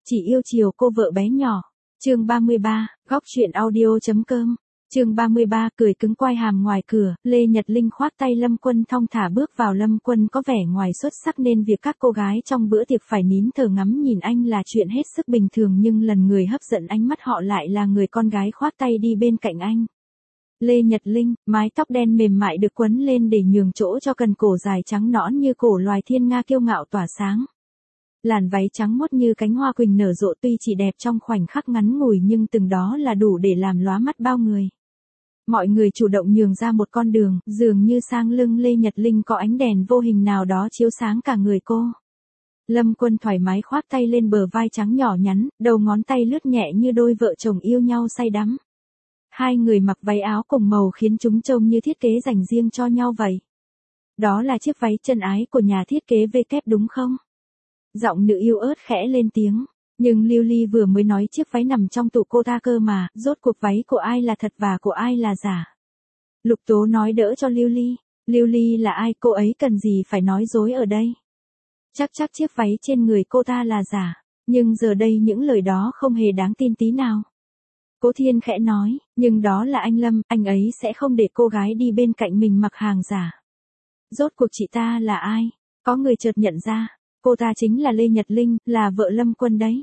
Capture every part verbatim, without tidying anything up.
chỉ yêu chiều cô vợ bé nhỏ. Chương ba mươi ba, góc truyện audio.com. Chương ba mươi ba, cười cứng quai hàm ngoài cửa, Lê Nhật Linh khoác tay Lâm Quân thong thả bước vào. Lâm Quân có vẻ ngoài xuất sắc nên việc các cô gái trong bữa tiệc phải nín thở ngắm nhìn anh là chuyện hết sức bình thường, nhưng lần người hấp dẫn ánh mắt họ lại là người con gái khoác tay đi bên cạnh anh. Lê Nhật Linh, mái tóc đen mềm mại được quấn lên để nhường chỗ cho cần cổ dài trắng nõn như cổ loài thiên nga kiêu ngạo tỏa sáng. Làn váy trắng muốt như cánh hoa quỳnh nở rộ tuy chỉ đẹp trong khoảnh khắc ngắn ngủi nhưng từng đó là đủ để làm lóa mắt bao người. Mọi người chủ động nhường ra một con đường, dường như sang lưng Lê Nhật Linh có ánh đèn vô hình nào đó chiếu sáng cả người cô. Lâm Quân thoải mái khoác tay lên bờ vai trắng nhỏ nhắn, đầu ngón tay lướt nhẹ như đôi vợ chồng yêu nhau say đắm. Hai người mặc váy áo cùng màu khiến chúng trông như thiết kế dành riêng cho nhau vậy. Đó là chiếc váy chân ái của nhà thiết kế vê kép đúng không? Giọng nữ yêu ớt khẽ lên tiếng. Nhưng Lưu Ly vừa mới nói chiếc váy nằm trong tủ cô ta cơ mà, rốt cuộc váy của ai là thật và của ai là giả. Lục Tố nói đỡ cho Lưu Ly. Lưu Ly là ai, cô ấy cần gì phải nói dối ở đây. Chắc chắc chiếc váy trên người cô ta là giả, nhưng giờ đây những lời đó không hề đáng tin tí nào. Cố Thiên khẽ nói, nhưng đó là anh Lâm, anh ấy sẽ không để cô gái đi bên cạnh mình mặc hàng giả. Rốt cuộc chị ta là ai? Có người chợt nhận ra. Cô ta chính là Lê Nhật Linh, là vợ Lâm Quân đấy.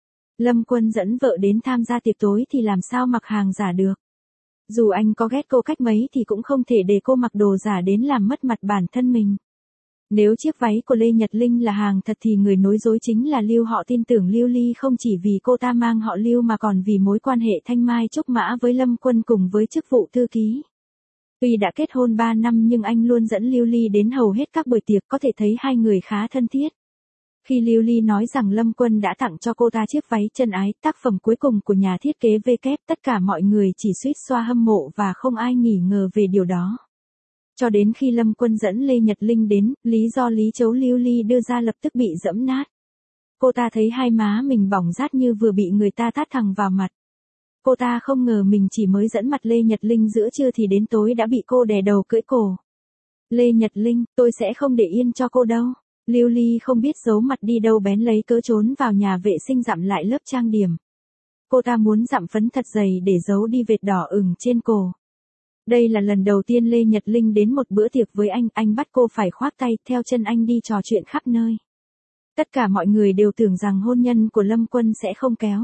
Lâm Quân dẫn vợ đến tham gia tiệc tối thì làm sao mặc hàng giả được. Dù anh có ghét cô cách mấy thì cũng không thể để cô mặc đồ giả đến làm mất mặt bản thân mình. Nếu chiếc váy của Lê Nhật Linh là hàng thật thì người nói dối chính là Lưu. Họ tin tưởng Lưu Ly không chỉ vì cô ta mang họ Lưu mà còn vì mối quan hệ thanh mai trúc mã với Lâm Quân cùng với chức vụ thư ký. Tuy đã kết hôn ba năm nhưng anh luôn dẫn Lưu Ly đến hầu hết các buổi tiệc, có thể thấy hai người khá thân thiết. Khi Lưu Ly nói rằng Lâm Quân đã tặng cho cô ta chiếc váy chân ái, tác phẩm cuối cùng của nhà thiết kế vê kép, tất cả mọi người chỉ suýt xoa hâm mộ và không ai nghi ngờ về điều đó. Cho đến khi Lâm Quân dẫn Lê Nhật Linh đến, lý do lý chấu Lưu Ly đưa ra lập tức bị giẫm nát. Cô ta thấy hai má mình bỏng rát như vừa bị người ta tát thẳng vào mặt. Cô ta không ngờ mình chỉ mới dẫn mặt Lê Nhật Linh giữa trưa thì đến tối đã bị cô đè đầu cưỡi cổ. Lê Nhật Linh, tôi sẽ không để yên cho cô đâu. Lưu Ly không biết giấu mặt đi đâu bén lấy cớ trốn vào nhà vệ sinh dặm lại lớp trang điểm. Cô ta muốn dặm phấn thật dày để giấu đi vệt đỏ ửng trên cổ. Đây là lần đầu tiên Lê Nhật Linh đến một bữa tiệc với anh, anh bắt cô phải khoác tay theo chân anh đi trò chuyện khắp nơi. Tất cả mọi người đều tưởng rằng hôn nhân của Lâm Quân sẽ không kéo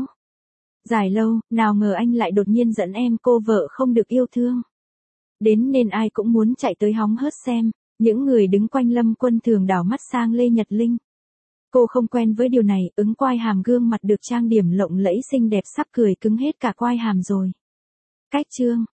dài lâu, nào ngờ anh lại đột nhiên dẫn em cô vợ không được yêu thương đến nên ai cũng muốn chạy tới hóng hớt xem. Những người đứng quanh Lâm Quân thường đảo mắt sang Lê Nhật Linh. Cô không quen với điều này, ứng quai hàm gương mặt được trang điểm lộng lẫy xinh đẹp sắp cười cứng hết cả quai hàm rồi. Cách chương